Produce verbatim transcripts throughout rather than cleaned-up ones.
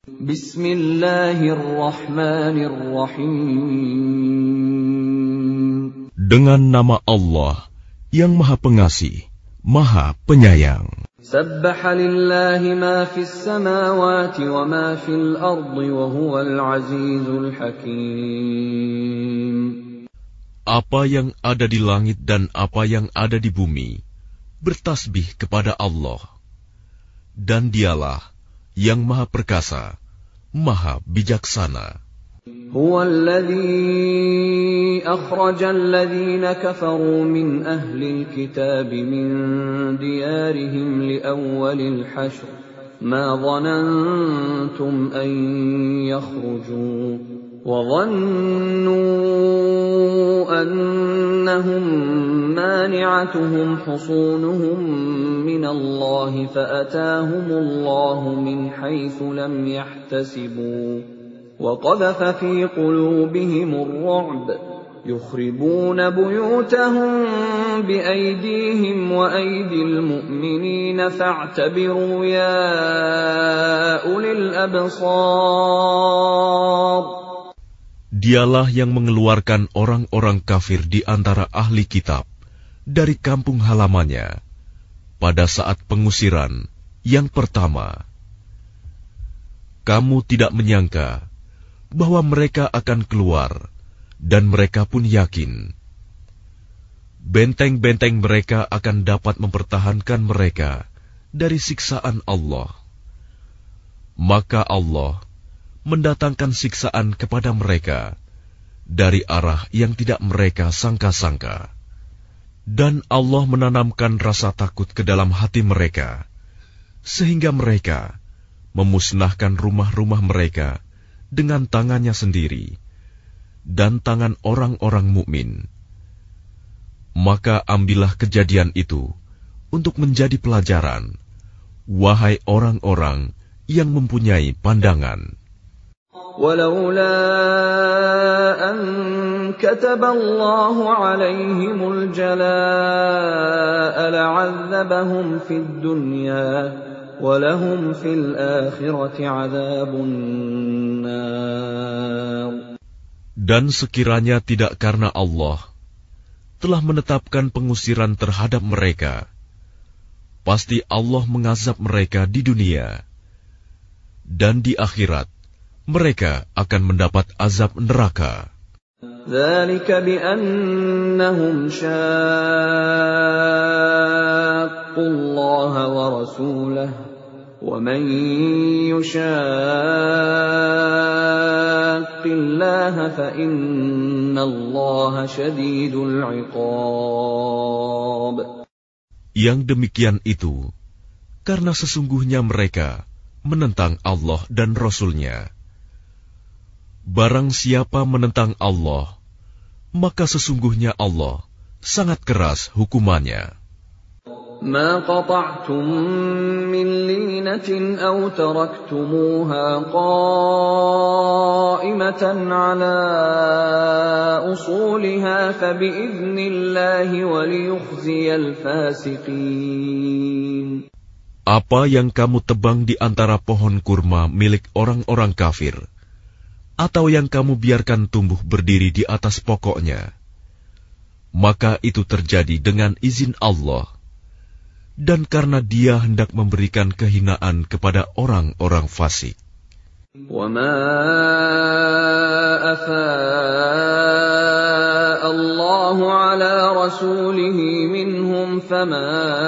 Bismillahirrahmanirrahim. Dengan nama Allah yang Maha Pengasih, Maha Penyayang. Sabbaha lillahi ma fis samawati wa ma fil ardi wa huwal azizul hakim. Apa yang ada di langit dan apa yang ada di bumi bertasbih kepada Allah, dan Dialah yang Maha Perkasa, Maha Bijaksana. هو الذي أخرج الذين كفروا من أهل الكتاب من ديارهم لأول الحشر ما ظننتم أن يخرجوا وظنوا أنهم مانعتهم حصونهم من الله فأتاهم الله من حيث لم يحتسبوا وقذف في قلوبهم الرعب يخربون بيوتهم بأيديهم وأيدي المؤمنين فاعتبروا يا أولي الأبصار. Dialah yang mengeluarkan orang-orang kafir di antara ahli kitab dari kampung halamannya pada saat pengusiran yang pertama. Kamu tidak menyangka bahwa mereka akan keluar, dan mereka pun yakin benteng-benteng mereka akan dapat mempertahankan mereka dari siksaan Allah. Maka Allah mendatangkan siksaan kepada mereka dari arah yang tidak mereka sangka-sangka, dan Allah menanamkan rasa takut ke dalam hati mereka, sehingga mereka memusnahkan rumah-rumah mereka dengan tangannya sendiri dan tangan orang-orang mukmin. Maka ambillah kejadian itu untuk menjadi pelajaran, wahai orang-orang yang mempunyai pandangan. ولولا أن كتب الله عليهم الجلاء لعذبهم في الدنيا وَلَهُمْ فِي الْآخِرَةِ عَذَابٌ النَّارِ. Dan sekiranya tidak karena Allah telah menetapkan pengusiran terhadap mereka, pasti Allah mengazab mereka di dunia, dan di akhirat mereka akan mendapat azab neraka. ذَلِكَ بِأَنَّهُمْ شَاقُّوا اللَّهَ وَرَسُولَهُ وَمَن يُشَاقِّ اللَّهَ فَإِنَّ اللَّهَ شَدِيدُ الْعِقَابِ. Yang demikian itu karena sesungguhnya mereka menentang Allah dan Rasul-Nya. Barang siapa menentang Allah, maka sesungguhnya Allah sangat keras hukumannya. ما قطعتم من لينة أو تركتموها قائمة على أصولها فبإذن الله وليخزي الفاسقين. Apa yang kamu tebang di antara pohon kurma milik orang-orang kafir, atau yang kamu biarkan tumbuh berdiri di atas pokoknya, maka itu terjadi dengan izin Allah, dan karena Dia hendak memberikan kehinaan kepada orang-orang fasik. وَمَا أَفَاءَ اللَّهُ عَلَى رَسُولِهِ مِنْهُمْ فَمَا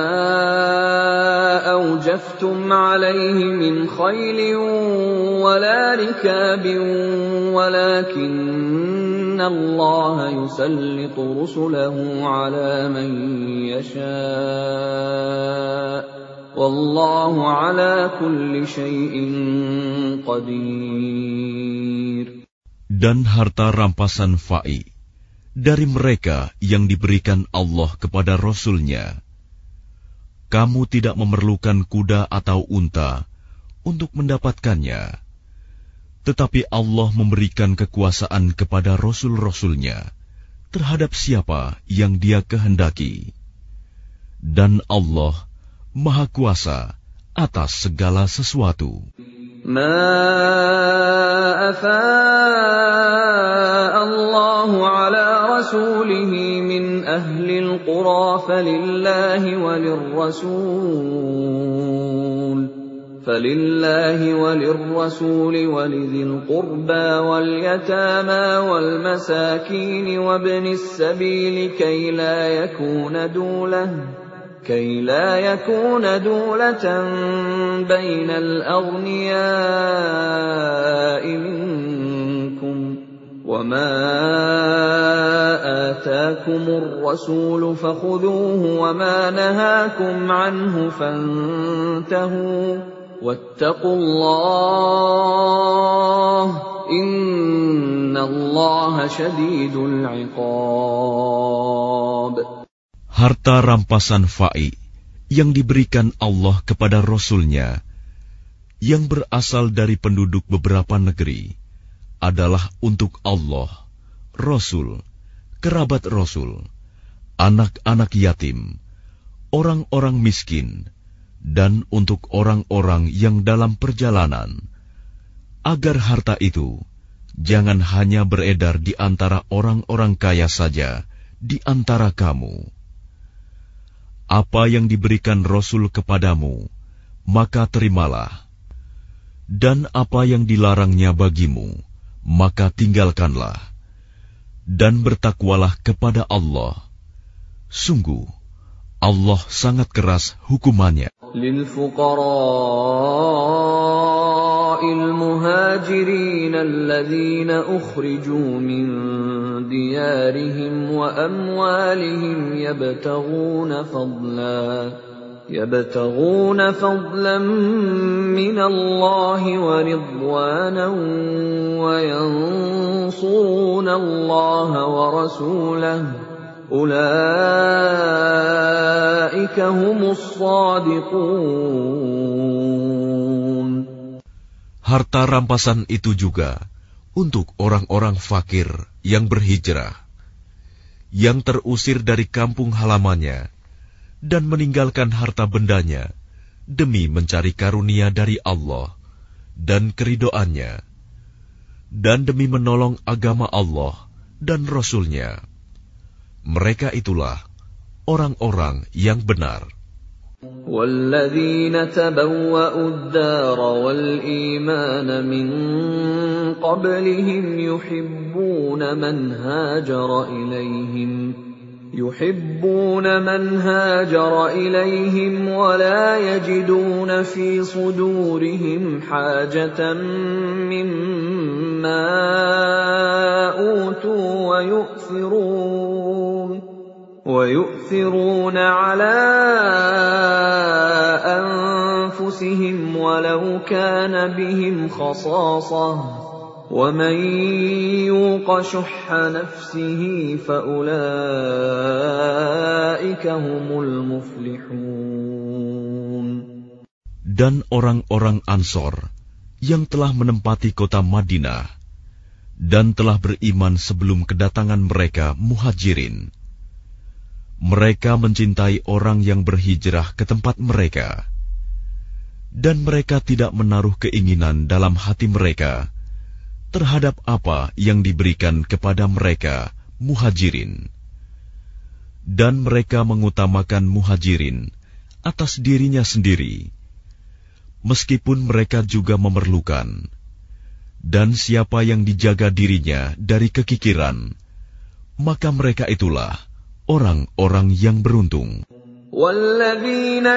أَوْجَفْتُمْ عَلَيْهِ مِنْ خَيْلٍ وَلَا رِكَابٍ وَلَكِنَّ اللَّهَ يُسَلِّطُ رُسُلَهُ عَلَى مَن يَشَاءُ وَاللَّهُ عَلَى كُلِّ شَيْءٍ قَدِيرٌ. Dan harta rampasan fa'i dari mereka yang diberikan Allah kepada Rasul-Nya, kamu tidak memerlukan kuda atau unta untuk mendapatkannya, tetapi Allah memberikan kekuasaan kepada Rasul-Rasul-Nya terhadap siapa yang Dia kehendaki, dan Allah Maha Kuasa atas segala sesuatu. ما أفاء الله على رسوله من أهل القرى فلله وللرسول فلله وللرسول ولذي القربى واليتامى والمساكين وابن السبيل كي لا يكون دولة كي لا يكون دولة بين الأغنياء منكم وما آتاكم الرسول فخذوه وما نهاكم عنه فانتهوا واتقوا الله إن الله شديد العقاب. Harta rampasan fa'i yang diberikan Allah kepada Rasul-Nya yang berasal dari penduduk beberapa negeri adalah untuk Allah, Rasul, kerabat Rasul, anak-anak yatim, orang-orang miskin, dan untuk orang-orang yang dalam perjalanan, agar harta itu jangan hanya beredar di antara orang-orang kaya saja di antara kamu. Apa yang diberikan Rasul kepadamu, maka terimalah. Dan apa yang dilarangnya bagimu, maka tinggalkanlah. Dan bertakwalah kepada Allah. Sungguh, Allah sangat keras hukumannya. المهاجرين الذين أخرجوا من ديارهم وأموالهم يبتغون فضلا يبتغون فضلا من الله ورضوانا وينصرون الله ورسوله أولئك هم الصادقون. Harta rampasan itu juga untuk orang-orang fakir yang berhijrah, yang terusir dari kampung halamannya, dan meninggalkan harta bendanya demi mencari karunia dari Allah dan keridoannya, dan demi menolong agama Allah dan Rasul-Nya. Mereka itulah orang-orang yang benar. وَالَّذِينَ تَبَوَّأُوا الدَّارَ وَالْإِيمَانَ مِنْ قَبْلِهِمْ يُحِبُّونَ مَنْ هَاجَرَ إِلَيْهِمْ يُحِبُّونَ مَنْ هَاجَرَ إِلَيْهِمْ وَلَا يَجِدُونَ فِي صُدُورِهِمْ حَاجَةً مِّمَّا أُوتُوا وَيُؤْثِرُونَ وَيُؤْثِرُونَ عَلَى أَنفُسِهِمْ وَلَوْ كَانَ بِهِمْ خَصَاصَةٌ وَمَن يُوقَ شُحَّ نَفْسِهِ فَأُولَئِكَ هُمُ الْمُفْلِحُونَ. Dan orang-orang Ansor yang telah menempati kota Madinah dan telah beriman sebelum kedatangan mereka Muhajirin, mereka mencintai orang yang berhijrah ke tempat mereka, dan mereka tidak menaruh keinginan dalam hati mereka terhadap apa yang diberikan kepada mereka Muhajirin. Dan mereka mengutamakan Muhajirin atas dirinya sendiri, meskipun mereka juga memerlukan. Dan siapa yang dijaga dirinya dari kekikiran, maka mereka itulah orang-orang yang beruntung. وَالَّذِينَ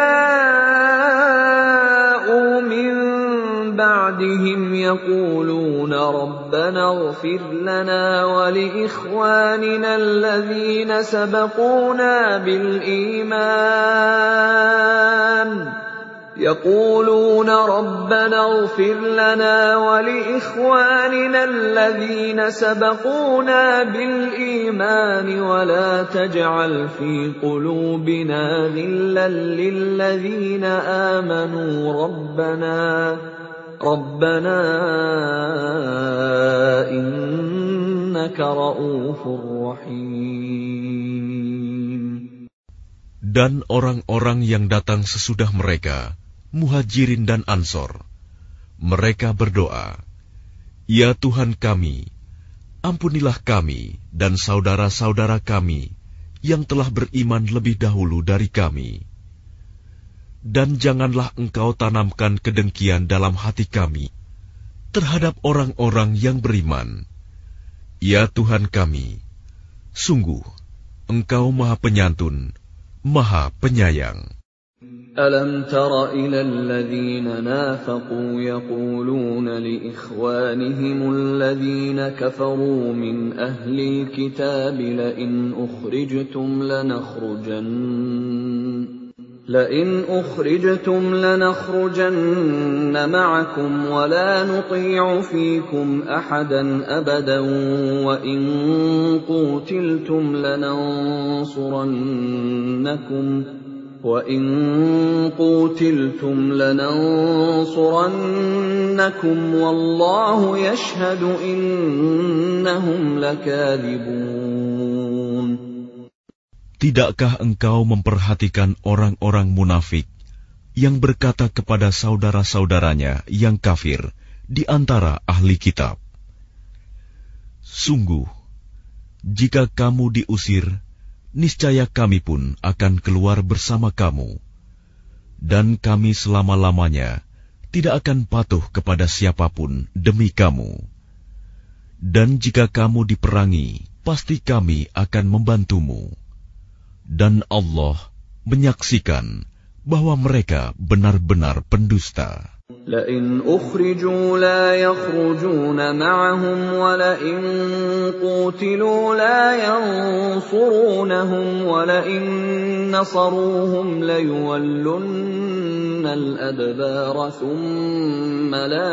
جَاءُوا مِن بَعْدِهِمْ يَقُولُونَ رَبَّنَا اغْفِرْ لَنَا وَلِإِخْوَانِنَا الَّذِينَ سَبَقُونَا بِالْإِيمَانِ يقولون ربنا اغفر لنا ولإخواننا الذين سبقونا بالإيمان ولا تجعل في قلوبنا غلا للذين آمنوا ربنا ربنا إنك رؤوف رحيم. Dan orang-orang yang datang sesudah mereka, Muhajirin dan Ansor, Mereka berdoa, "Ya Tuhan kami, ampunilah kami dan saudara-saudara kami yang telah beriman lebih dahulu dari kami. Dan janganlah Engkau tanamkan kedengkian dalam hati kami terhadap orang-orang yang beriman. Ya Tuhan kami, sungguh Engkau Maha Penyantun, Maha Penyayang." ألم تر إلى الذين نافقوا يقولون لإخوانهم الذين كفروا من أهل الكتاب لئن أخرجتم لنخرجن لئن أخرجتم لنخرجن معكم ولا نطيع فيكم أحدا أبدا وإن قوتلتم لننصرنكم وَإِن قُوتِلْتُمْ لَنَنصُرَنَّكُمْ وَاللَّهُ يَشْهَدُ إِنَّهُمْ لَكَاذِبُونَ. Tidakkah engkau memperhatikan orang-orang munafik yang berkata kepada saudara-saudaranya yang kafir di antara ahli kitab, "Sungguh, jika kamu diusir, niscaya kami pun akan keluar bersama kamu, dan kami selama-lamanya tidak akan patuh kepada siapapun demi kamu. Dan jika kamu diperangi, pasti kami akan membantumu. Dan Allah menyaksikan bahwa mereka benar-benar pendusta." لئن أخرجوا لا يخرجون معهم ولئن قوتلوا لا ينصرونهم ولئن نصروهم ليولن الأدبار ثم لا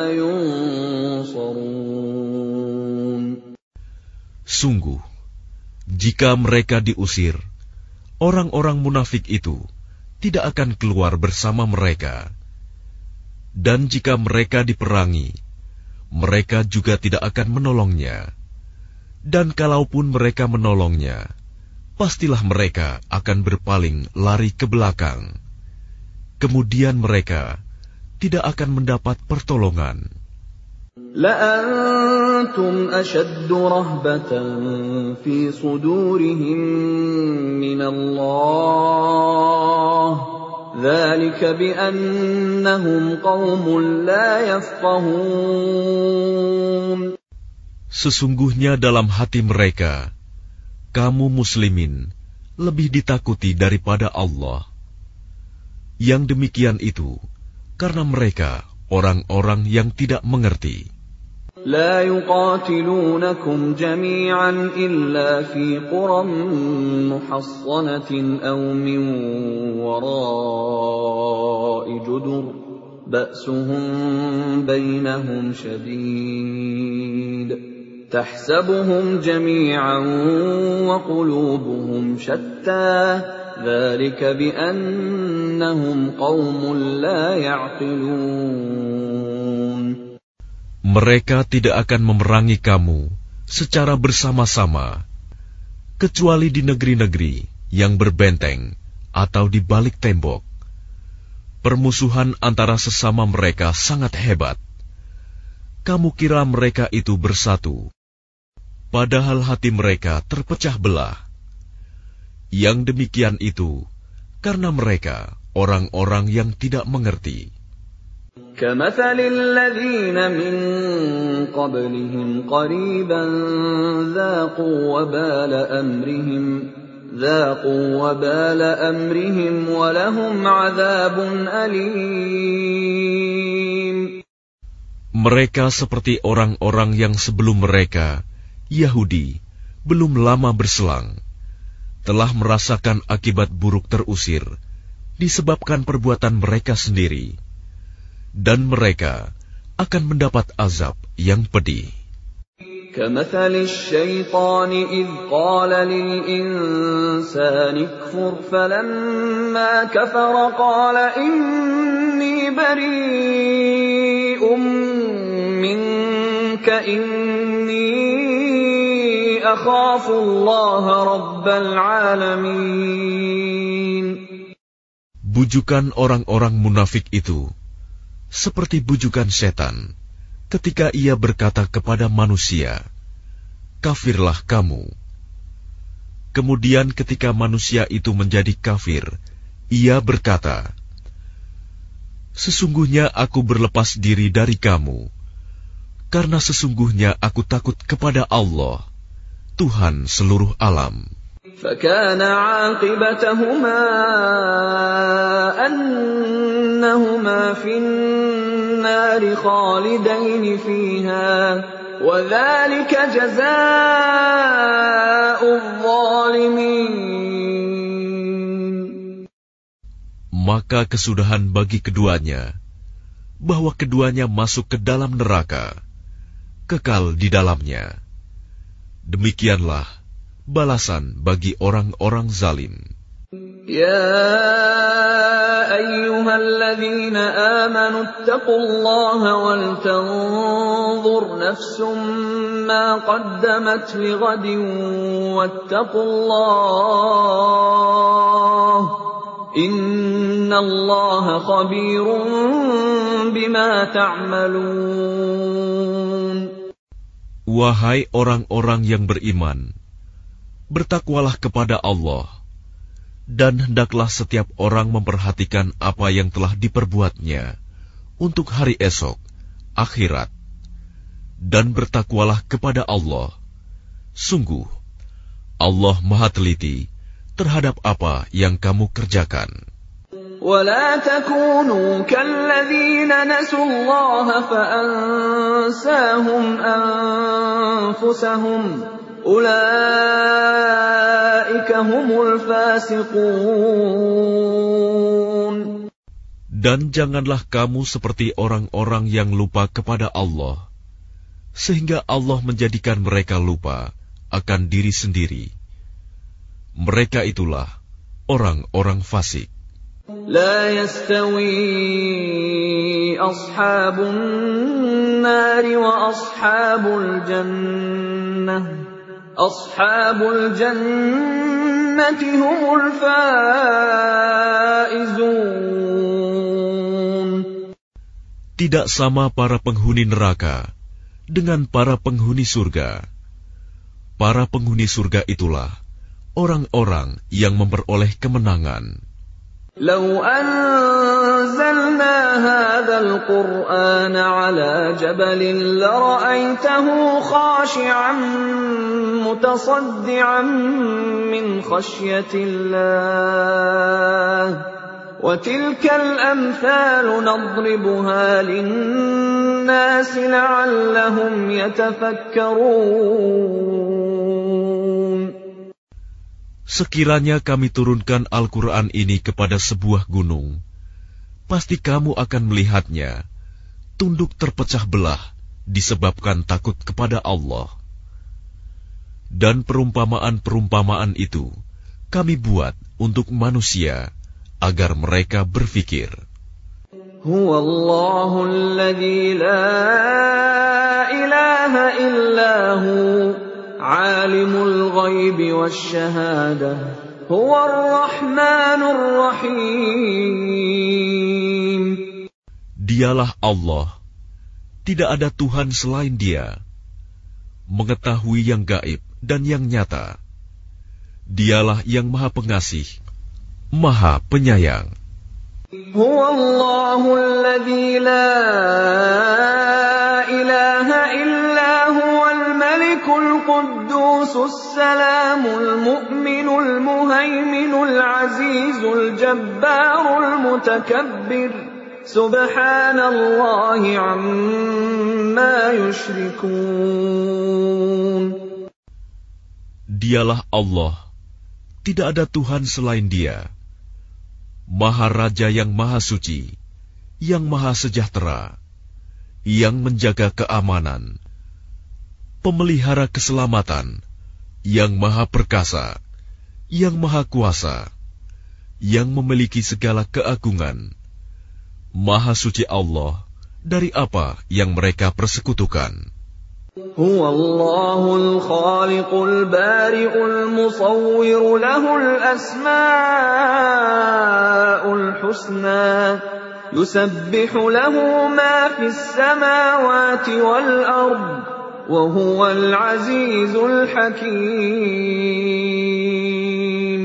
ينصرون. Sungguh, jika mereka diusir, orang-orang munafik itu tidak akan keluar bersama mereka. Dan jika mereka diperangi, mereka juga tidak akan menolongnya. Dan kalaupun mereka menolongnya, pastilah mereka akan berpaling lari ke belakang. Kemudian mereka tidak akan mendapat pertolongan. لَأَنْتُمْ أَشَدُّ رَهْبَةً فِي صُدُورِهِمْ مِنَ اللَّهِ ذَلِكَ بِأَنَّهُمْ قَوْمٌ لَا يَفْقَهُونَ. Sesungguhnya dalam hati mereka, kamu muslimin lebih ditakuti daripada Allah. Yang demikian itu karena mereka orang-orang yang tidak mengerti. لا يقاتلونكم جميعا إلا في قرى محصنة أو من وراء جدر بأسهم بينهم شديد تحسبهم جميعا وقلوبهم شتى ذلك بأنهم قوم لا يعقلون. Mereka tidak akan memerangi kamu secara bersama-sama, kecuali di negeri-negeri yang berbenteng atau di balik tembok. Permusuhan antara sesama mereka sangat hebat. Kamu kira mereka itu bersatu, padahal hati mereka terpecah belah. Yang demikian itu karena mereka orang-orang yang tidak mengerti. كَمَثَلِ الَّذِينَ مِن قَبْلِهِمْ قَرِيبًا ذَاقُوا وَبَالَ أَمْرِهِمْ ذَاقُوا وَبَالَ أَمْرِهِمْ وَلَهُمْ عَذَابٌ أَلِيمٌ. Mereka seperti orang-orang yang sebelum mereka, Yahudi, belum lama berselang, telah merasakan akibat buruk terusir disebabkan perbuatan mereka sendiri. Dan mereka akan mendapat azab yang pedih. كَمَثَلِ الشَّيْطَانِ إِذْ قَالَ لِلْإِنسَانِ اكْفُرْ فَلَمَّا كَفَرَ قَالَ إِنِّي بَرِيءٌ مِّنكَ إِنِّي أَخَافُ اللَّهَ رَبَّ الْعَالَمِينَ. Bujukan orang-orang munafik itu seperti bujukan setan ketika ia berkata kepada manusia, "Kafirlah kamu." Kemudian ketika manusia itu menjadi kafir, ia berkata, "Sesungguhnya aku berlepas diri dari kamu, karena sesungguhnya aku takut kepada Allah, Tuhan seluruh alam." فَكَانَ عَاقِبَتَهُمَا أَنَّهُمَا فِي النَّارِ خَالِدَيْنِ فِيهَا وَذَلِكَ جَزَاءُ الظَّالِمِينَ. Maka kesudahan bagi keduanya, bahwa keduanya masuk ke dalam neraka, kekal di dalamnya. Demikianlah balasan bagi orang-orang zalim. يا أيها الذين آمنوا اتقوا الله ولتنظر نفس ما قدمت لغد واتقوا الله إن الله خبير بما تعملون. Wahai orang-orang yang beriman, bertakwalah kepada Allah, dan hendaklah setiap orang memperhatikan apa yang telah diperbuatnya untuk hari esok, akhirat. Dan bertakwalah kepada Allah. Sungguh, Allah Maha Teliti terhadap apa yang kamu kerjakan. وَلَا تَكُونُوا كَالَّذِينَ نَسُوا اللَّهَ فَأَنسَاهُمْ أَنفُسَهُمْ أُولَئِكَ هُمُ الْفَاسِقُونَ. Dan janganlah kamu seperti orang-orang yang lupa kepada Allah, sehingga Allah menjadikan mereka lupa akan diri sendiri. Mereka itulah orang-orang fasik. لا يستوي أصحاب النار وأصحاب الجنة أصحاب الجنة هم الفائزون. Tidak sama para penghuni neraka dengan para penghuni surga. Para penghuni surga itulah orang-orang yang memperoleh kemenangan. لو أنزلنا هذا القرآن على جبل لرأيته خاشعا متصدعا من خشية الله وتلك الأمثال نضربها للناس لعلهم يتفكرون. Sekiranya kami turunkan Al-Quran ini kepada sebuah gunung, pasti kamu akan melihatnya tunduk terpecah belah disebabkan takut kepada Allah. Dan perumpamaan-perumpamaan itu kami buat untuk manusia agar mereka berfikir. Huwallahu alladzi la ilaha illahu Alimul ghaibi wasyahadah Huwar rahmanur rahim. Dialah Allah, tidak ada Tuhan selain Dia, mengetahui yang gaib dan yang nyata. Dialah yang Maha Pengasih, Maha Penyayang. Huwallahu alladzi la ilaha illa huwal malikul quddusus salamul mu'minul muhaiminul azizul jabbarul mutakabbir subhanallahi amma yushrikun. Dialah Allah, tidak ada Tuhan selain Dia, Maha Raja yang Maha Suci, yang Maha Sejahtera, yang menjaga keamanan, pemelihara keselamatan, yang Maha Perkasa, yang Maha Kuasa, yang memiliki segala keagungan. Maha Suci Allah dari apa yang mereka persekutukan. Huwallahul khaliqul bari'ul musawwir lahul asma'ul husna يسبح له ما في السماوات والأرض وهو العزيز الحكيم.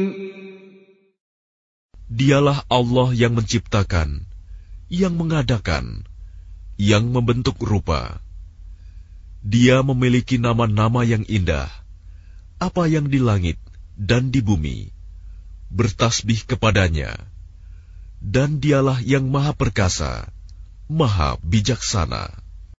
Dialah Allah yang menciptakan, yang mengadakan, yang membentuk rupa. Dia memiliki nama-nama yang indah. Apa yang di langit dan di bumi bertasbih kepadanya. Dan dialah yang maha perkasa, maha bijaksana.